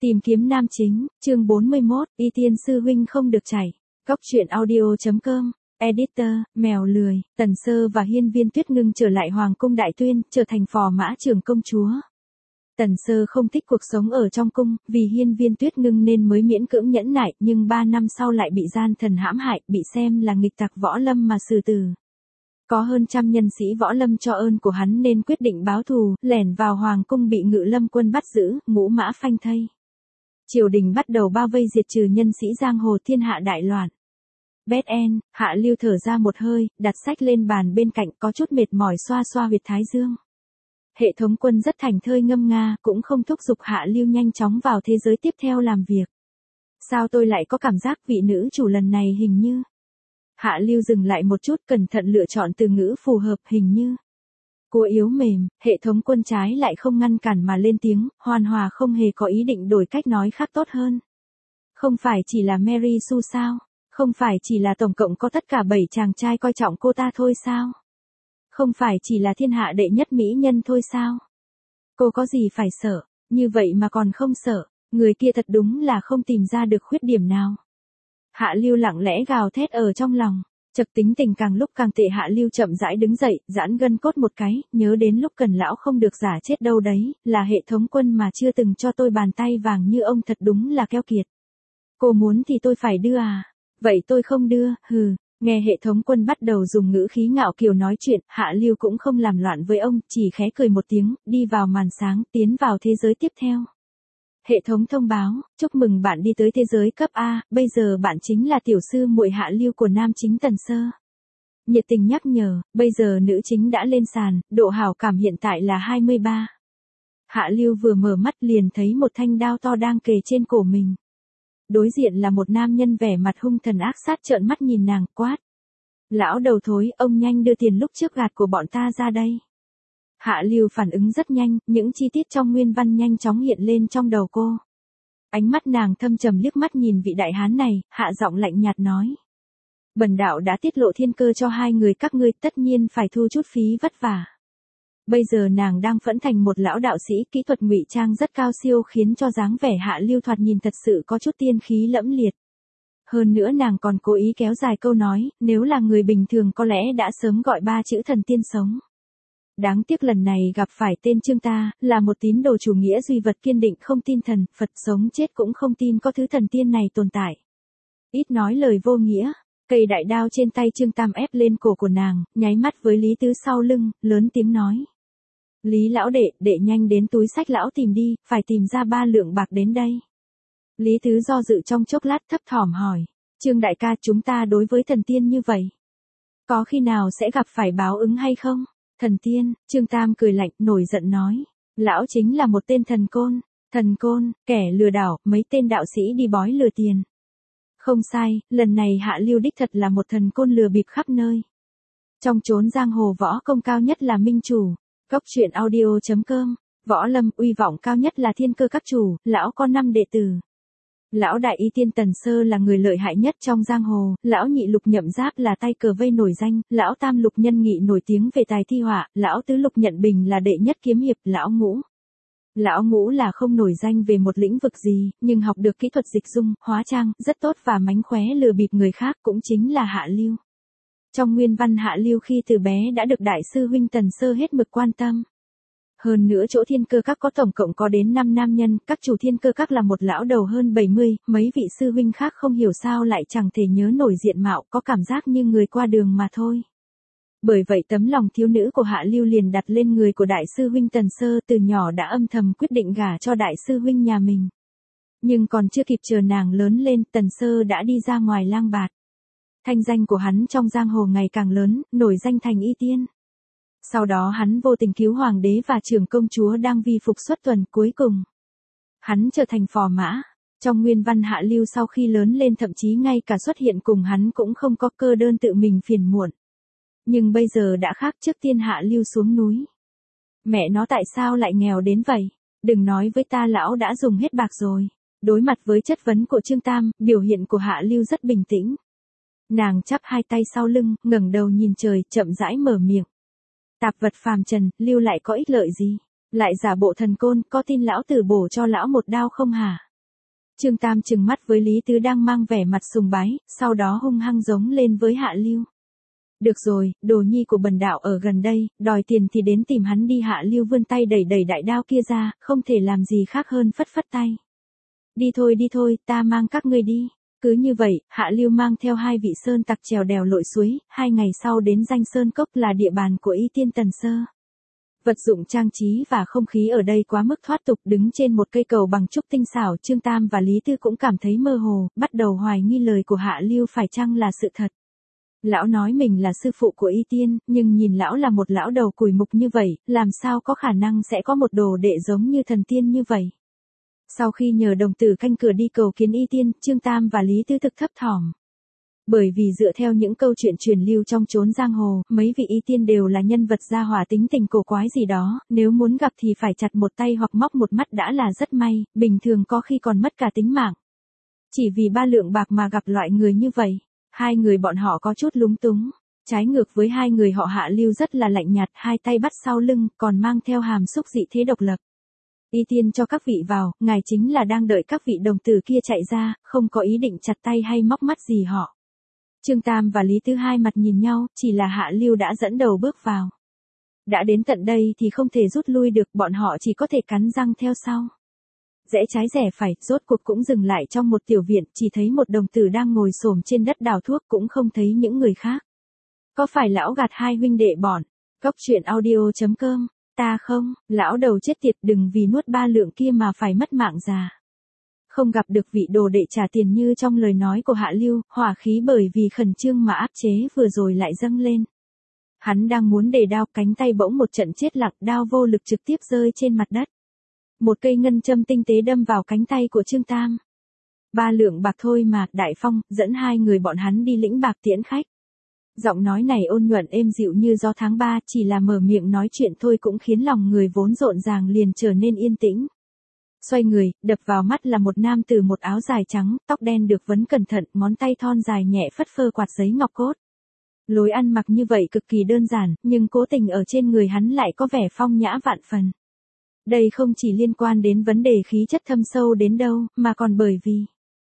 Tìm kiếm nam chính, chương 41, Y Tiên sư huynh không được chảy. Góc truyện audio.com, editor, mèo lười, Tần Sơ và Hiên Viên Tuyết Ngưng trở lại Hoàng cung Đại Tuyên, trở thành phò mã trưởng công chúa. Tần Sơ không thích cuộc sống ở trong cung, vì Hiên Viên Tuyết Ngưng nên mới miễn cưỡng nhẫn nại, nhưng 3 năm sau lại bị gian thần hãm hại, bị xem là nghịch tặc võ lâm mà xử tử. Có hơn trăm nhân sĩ võ lâm cho ơn của hắn nên quyết định báo thù, lẻn vào Hoàng cung bị Ngự Lâm quân bắt giữ, ngũ mã phanh thây. Triều đình bắt đầu bao vây diệt trừ nhân sĩ giang hồ, thiên hạ đại loạn. Bét En, Hạ Lưu thở ra một hơi, đặt sách lên bàn bên cạnh, có chút mệt mỏi xoa xoa huyệt thái dương. Hệ thống quân rất thành thơi ngâm nga, cũng không thúc giục Hạ Lưu nhanh chóng vào thế giới tiếp theo làm việc. Sao tôi lại có cảm giác vị nữ chủ lần này hình như... Hạ Lưu dừng lại một chút, cẩn thận lựa chọn từ ngữ phù hợp, hình như. Cô yếu mềm, hệ thống quân trái lại không ngăn cản mà lên tiếng, Hoàn Hòa không hề có ý định đổi cách nói khác tốt hơn. Không phải chỉ là Mary Sue sao? Không phải chỉ là tổng cộng có tất cả 7 chàng trai coi trọng cô ta thôi sao? Không phải chỉ là thiên hạ đệ nhất mỹ nhân thôi sao? Cô có gì phải sợ, như vậy mà còn không sợ, người kia thật đúng là không tìm ra được khuyết điểm nào. Hạ Lưu lặng lẽ gào thét ở trong lòng. Chật tính tình càng lúc càng tệ. Hạ Lưu chậm rãi đứng dậy, giãn gân cốt một cái, nhớ đến lúc cần lão không được giả chết đâu đấy, là hệ thống quân mà chưa từng cho tôi bàn tay vàng như ông, thật đúng là keo kiệt. Cô muốn thì tôi phải đưa à? Vậy tôi không đưa, hừ. Nghe hệ thống quân bắt đầu dùng ngữ khí ngạo kiều nói chuyện, Hạ Lưu cũng không làm loạn với ông, chỉ khẽ cười một tiếng, đi vào màn sáng, tiến vào thế giới tiếp theo. Hệ thống thông báo, chúc mừng bạn đi tới thế giới cấp A, bây giờ bạn chính là tiểu sư muội Hạ Lưu của nam chính Tần Sơ. Nhiệt tình nhắc nhở, bây giờ nữ chính đã lên sàn, độ hảo cảm hiện tại là 23. Hạ Lưu vừa mở mắt liền thấy một thanh đao to đang kề trên cổ mình. Đối diện là một nam nhân vẻ mặt hung thần ác sát, trợn mắt nhìn nàng, quát. Lão đầu thối, ông nhanh đưa tiền lúc trước gạt của bọn ta ra đây. Hạ Lưu phản ứng rất nhanh, những chi tiết trong nguyên văn nhanh chóng hiện lên trong đầu cô. Ánh mắt nàng thâm trầm liếc mắt nhìn vị đại hán này, hạ giọng lạnh nhạt nói. Bần đạo đã tiết lộ thiên cơ cho hai người các ngươi, tất nhiên phải thu chút phí vất vả. Bây giờ nàng đang phẫn thành một lão đạo sĩ, kỹ thuật ngụy trang rất cao siêu khiến cho dáng vẻ Hạ Lưu thoạt nhìn thật sự có chút tiên khí lẫm liệt. Hơn nữa nàng còn cố ý kéo dài câu nói, nếu là người bình thường có lẽ đã sớm gọi 3 chữ thần tiên sống. Đáng tiếc lần này gặp phải tên Trương ta, là một tín đồ chủ nghĩa duy vật kiên định, không tin thần, Phật, sống chết cũng không tin có thứ thần tiên này tồn tại. Ít nói lời vô nghĩa, cây đại đao trên tay Trương Tam ép lên cổ của nàng, nháy mắt với Lý Tứ sau lưng, lớn tiếng nói. Lý lão đệ nhanh đến túi sách lão tìm đi, phải tìm ra 3 lượng bạc đến đây. Lý Tứ do dự trong chốc lát thấp thỏm hỏi, Trương đại ca, chúng ta đối với thần tiên như vậy, có khi nào sẽ gặp phải báo ứng hay không? Thần tiên, Trương Tam cười lạnh, nổi giận nói. Lão chính là một tên thần côn, kẻ lừa đảo, mấy tên đạo sĩ đi bói lừa tiền. Không sai, lần này Hạ Lưu đích thật là một thần côn lừa bịp khắp nơi. Trong chốn giang hồ võ công cao nhất là minh chủ. Góc truyện audio.com, võ lâm uy vọng cao nhất là thiên cơ các chủ, lão có 5 đệ tử. Lão đại Y Tiên Tần Sơ là người lợi hại nhất trong giang hồ, lão nhị Lục Nhậm Giáp là tay cờ vây nổi danh, lão tam Lục Nhân Nghị nổi tiếng về tài thi họa, lão tứ Lục Nhận Bình là đệ nhất kiếm hiệp, lão ngũ là không nổi danh về một lĩnh vực gì, nhưng học được kỹ thuật dịch dung, hóa trang, rất tốt và mánh khóe lừa bịp người khác, cũng chính là Hạ Lưu. Trong nguyên văn Hạ Lưu khi từ bé đã được đại sư huynh Tần Sơ hết mực quan tâm. Hơn nữa chỗ thiên cơ các có tổng cộng có đến 5 nam nhân, các chủ thiên cơ các là một lão đầu hơn 70, mấy vị sư huynh khác không hiểu sao lại chẳng thể nhớ nổi diện mạo, có cảm giác như người qua đường mà thôi. Bởi vậy tấm lòng thiếu nữ của Hạ Lưu liền đặt lên người của đại sư huynh Tần Sơ, từ nhỏ đã âm thầm quyết định gả cho đại sư huynh nhà mình. Nhưng còn chưa kịp chờ nàng lớn lên, Tần Sơ đã đi ra ngoài lang bạt. Thanh danh của hắn trong giang hồ ngày càng lớn, nổi danh thành Y Tiên. Sau đó hắn vô tình cứu hoàng đế và trưởng công chúa đang vi phục xuất tuần, cuối cùng hắn trở thành phò mã. Trong nguyên văn Hạ Lưu sau khi lớn lên thậm chí ngay cả xuất hiện cùng hắn cũng không có, cơ đơn tự mình phiền muộn. Nhưng bây giờ đã khác, trước tiên Hạ Lưu xuống núi. Mẹ nó tại sao lại nghèo đến vậy? Đừng nói với ta lão đã dùng hết bạc rồi. Đối mặt với chất vấn của Trương Tam, biểu hiện của Hạ Lưu rất bình tĩnh. Nàng chắp hai tay sau lưng, ngẩng đầu nhìn trời, chậm rãi mở miệng. Tạp vật phàm trần, lưu lại có ích lợi gì? Lại giả bộ thần côn, có tin lão tử bổ cho lão một đao không hả? Trương Tam trừng mắt với Lý Tứ đang mang vẻ mặt sùng bái, sau đó hung hăng giống lên với Hạ Lưu. Được rồi, đồ nhi của bần đạo ở gần đây, đòi tiền thì đến tìm hắn đi. Hạ Lưu vươn tay đẩy đẩy đại đao kia ra, không thể làm gì khác hơn phất phất tay. Đi thôi, ta mang các ngươi đi. Cứ như vậy, Hạ Lưu mang theo hai vị sơn tặc trèo đèo lội suối, 2 ngày sau đến Danh Sơn Cốc là địa bàn của Y Tiên Tần Sơ. Vật dụng trang trí và không khí ở đây quá mức thoát tục, đứng trên một cây cầu bằng trúc tinh xảo, Trương Tam và Lý Tư cũng cảm thấy mơ hồ, bắt đầu hoài nghi lời của Hạ Lưu phải chăng là sự thật. Lão nói mình là sư phụ của Y Tiên, nhưng nhìn lão là một lão đầu cùi mục như vậy, làm sao có khả năng sẽ có một đồ đệ giống như thần tiên như vậy. Sau khi nhờ đồng tử canh cửa đi cầu kiến Y Tiên, Trương Tam và Lý Tư thực thấp thỏm. Bởi vì dựa theo những câu chuyện truyền lưu trong chốn giang hồ, mấy vị Y Tiên đều là nhân vật gia hỏa tính tình cổ quái gì đó, nếu muốn gặp thì phải chặt một tay hoặc móc một mắt đã là rất may, bình thường có khi còn mất cả tính mạng. Chỉ vì 3 lượng bạc mà gặp loại người như vậy, hai người bọn họ có chút lúng túng. Trái ngược với hai người họ Hạ Lưu rất là lạnh nhạt, hai tay bắt sau lưng, còn mang theo hàm xúc dị thế độc lập. Y Tiên cho các vị vào, ngài chính là đang đợi các vị đồng tử kia chạy ra, không có ý định chặt tay hay móc mắt gì họ. Trương Tam và Lý Tư hai mặt nhìn nhau, chỉ là Hạ Lưu đã dẫn đầu bước vào. Đã đến tận đây thì không thể rút lui được, bọn họ chỉ có thể cắn răng theo sau. Rẽ trái rẽ phải, rốt cuộc cũng dừng lại trong một tiểu viện, chỉ thấy một đồng tử đang ngồi xổm trên đất đào thuốc, cũng không thấy những người khác. Có phải lão gạt hai huynh đệ bọn? Cốc truyện audio.com. Ta không, lão đầu chết tiệt, đừng vì nuốt 3 lượng kia mà phải mất mạng già. Không gặp được vị đồ đệ trả tiền như trong lời nói của Hạ Lưu, hỏa khí bởi vì khẩn trương mà áp chế vừa rồi lại dâng lên. Hắn đang muốn để đao, cánh tay bỗng một trận chết lặng, đao vô lực trực tiếp rơi trên mặt đất. Một cây ngân châm tinh tế đâm vào cánh tay của Trương Tam. 3 lượng bạc thôi mà, Đại Phong, dẫn hai người bọn hắn đi lĩnh bạc tiễn khách. Giọng nói này ôn nhuận êm dịu như gió tháng 3, chỉ là mở miệng nói chuyện thôi cũng khiến lòng người vốn rộn ràng liền trở nên yên tĩnh. Xoay người, đập vào mắt là một nam tử một áo dài trắng, tóc đen được vấn cẩn thận, ngón tay thon dài nhẹ phất phơ quạt giấy ngọc cốt. Lối ăn mặc như vậy cực kỳ đơn giản, nhưng cố tình ở trên người hắn lại có vẻ phong nhã vạn phần. Đây không chỉ liên quan đến vấn đề khí chất thâm sâu đến đâu, mà còn bởi vì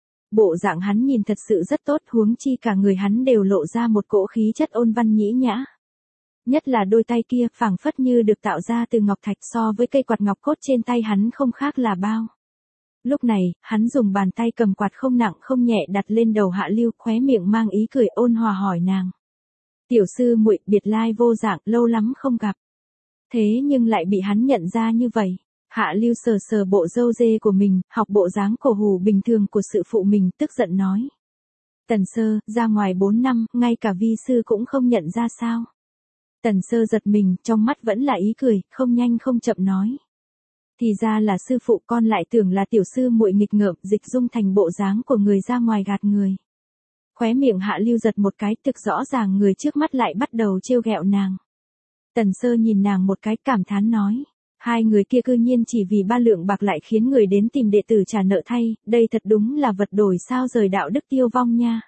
bộ dạng hắn nhìn thật sự rất tốt, huống chi cả người hắn đều lộ ra một cỗ khí chất ôn văn nhĩ nhã. Nhất là đôi tay kia, phảng phất như được tạo ra từ ngọc thạch, so với cây quạt ngọc cốt trên tay hắn không khác là bao. Lúc này, hắn dùng bàn tay cầm quạt không nặng không nhẹ đặt lên đầu Hạ Lưu, khóe miệng mang ý cười ôn hòa hỏi nàng. Tiểu sư muội, biệt lai vô dạng, lâu lắm không gặp. Thế nhưng lại bị hắn nhận ra như vậy. Hạ Lưu sờ sờ bộ râu dê của mình, học bộ dáng cổ hủ bình thường của sự phụ mình, tức giận nói. Tần Sơ, ra ngoài 4 năm, ngay cả vi sư cũng không nhận ra sao. Tần Sơ giật mình, trong mắt vẫn là ý cười, không nhanh không chậm nói. Thì ra là sư phụ, con lại tưởng là tiểu sư muội nghịch ngợm, dịch dung thành bộ dáng của người ra ngoài gạt người. Khóe miệng Hạ Lưu giật một cái, thực rõ ràng người trước mắt lại bắt đầu trêu ghẹo nàng. Tần Sơ nhìn nàng một cái, cảm thán nói. Hai người kia cư nhiên chỉ vì 3 lượng bạc lại khiến người đến tìm đệ tử trả nợ thay, đây thật đúng là vật đổi sao rời đạo đức tiêu vong nha.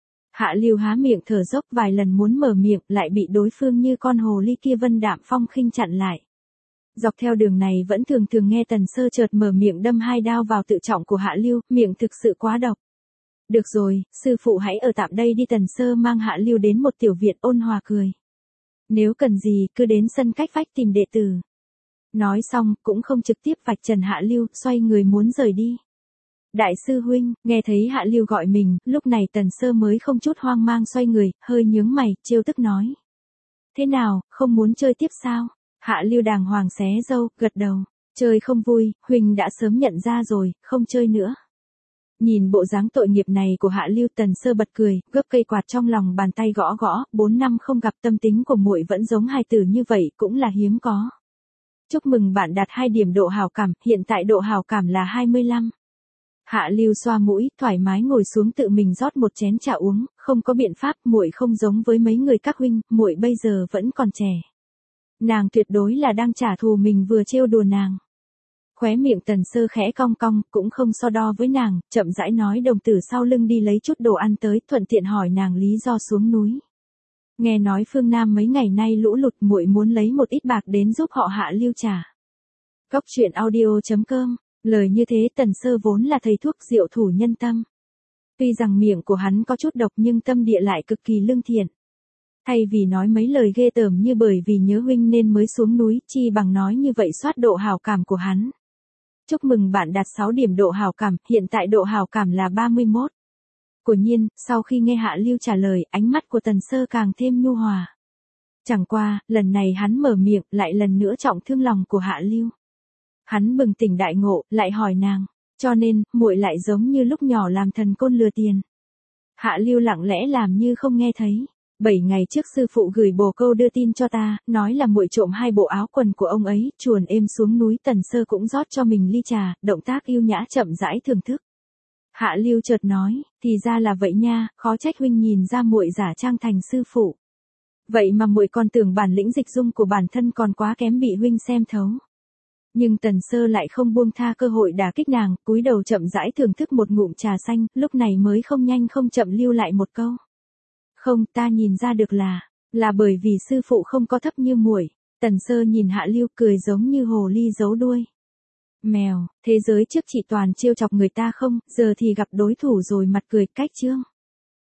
Hạ Lưu há miệng thở dốc vài lần muốn mở miệng, lại bị đối phương như con hồ ly kia Vân Đạm Phong khinh chặn lại. Dọc theo đường này vẫn thường nghe Tần Sơ chợt mở miệng đâm 2 đao vào tự trọng của Hạ Lưu, miệng thực sự quá độc. Được rồi, sư phụ hãy ở tạm đây đi. Tần Sơ mang Hạ Lưu đến một tiểu viện ôn hòa cười. Nếu cần gì, cứ đến sân cách vách tìm đệ tử. Nói xong, cũng không trực tiếp vạch trần Hạ Lưu, xoay người muốn rời đi. Đại sư huynh, nghe thấy Hạ Lưu gọi mình, lúc này Tần Sơ mới không chút hoang mang xoay người, hơi nhướng mày, trêu tức nói. Thế nào, không muốn chơi tiếp sao? Hạ Lưu đàng hoàng xé râu, gật đầu. Chơi không vui, huynh đã sớm nhận ra rồi, không chơi nữa. Nhìn bộ dáng tội nghiệp này của Hạ Lưu, Tần Sơ bật cười, gấp cây quạt trong lòng bàn tay gõ gõ, 4 năm không gặp, tâm tính của muội vẫn giống hài tử như vậy, cũng là hiếm có. Chúc mừng bạn đạt 2 điểm độ hảo cảm, hiện tại độ hảo cảm là 25. Hạ Lưu xoa mũi, thoải mái ngồi xuống tự mình rót một chén trà uống, không có biện pháp, muội không giống với mấy người các huynh, muội bây giờ vẫn còn trẻ. Nàng tuyệt đối là đang trả thù mình vừa trêu đùa nàng. Khóe miệng Tần Sơ khẽ cong cong, cũng không so đo với nàng, chậm rãi nói đồng tử sau lưng đi lấy chút đồ ăn tới, thuận tiện hỏi nàng lý do xuống núi. Nghe nói phương Nam mấy ngày nay lũ lụt, muội muốn lấy một ít bạc đến giúp họ Hạ Lưu trả. Cốc truyện audio.com Lời như thế Tần Sơ vốn là thầy thuốc diệu thủ nhân tâm. Tuy rằng miệng của hắn có chút độc nhưng tâm địa lại cực kỳ lương thiện. Thay vì nói mấy lời ghê tởm như bởi vì nhớ huynh nên mới xuống núi, chi bằng nói như vậy soát độ hảo cảm của hắn. Chúc mừng bạn đạt 6 điểm độ hảo cảm, hiện tại độ hảo cảm là 31. Quả nhiên, sau khi nghe Hạ Lưu trả lời, ánh mắt của Tần Sơ càng thêm nhu hòa. Chẳng qua, lần này hắn mở miệng, lại lần nữa trọng thương lòng của Hạ Lưu. Hắn bừng tỉnh đại ngộ, lại hỏi nàng, cho nên, muội lại giống như lúc nhỏ làm thần côn lừa tiền. Hạ Lưu lặng lẽ làm như không nghe thấy. 7 ngày trước sư phụ gửi bồ câu đưa tin cho ta, nói là muội trộm 2 bộ áo quần của ông ấy, chuồn êm xuống núi. Tần Sơ cũng rót cho mình ly trà, động tác yêu nhã chậm rãi thưởng thức. Hạ Lưu chợt nói, thì ra là vậy nha, khó trách huynh nhìn ra muội giả trang thành sư phụ. Vậy mà muội còn tưởng bản lĩnh dịch dung của bản thân còn quá kém bị huynh xem thấu. Nhưng Tần Sơ lại không buông tha cơ hội đả kích nàng, cúi đầu chậm rãi thưởng thức một ngụm trà xanh, lúc này mới không nhanh không chậm lưu lại một câu. Không, ta nhìn ra được là bởi vì sư phụ không có thấp như muội. Tần Sơ nhìn Hạ Lưu cười giống như hồ ly giấu đuôi. Mèo, thế giới trước chỉ toàn trêu chọc người ta không, giờ thì gặp đối thủ rồi mặt cười cách chương.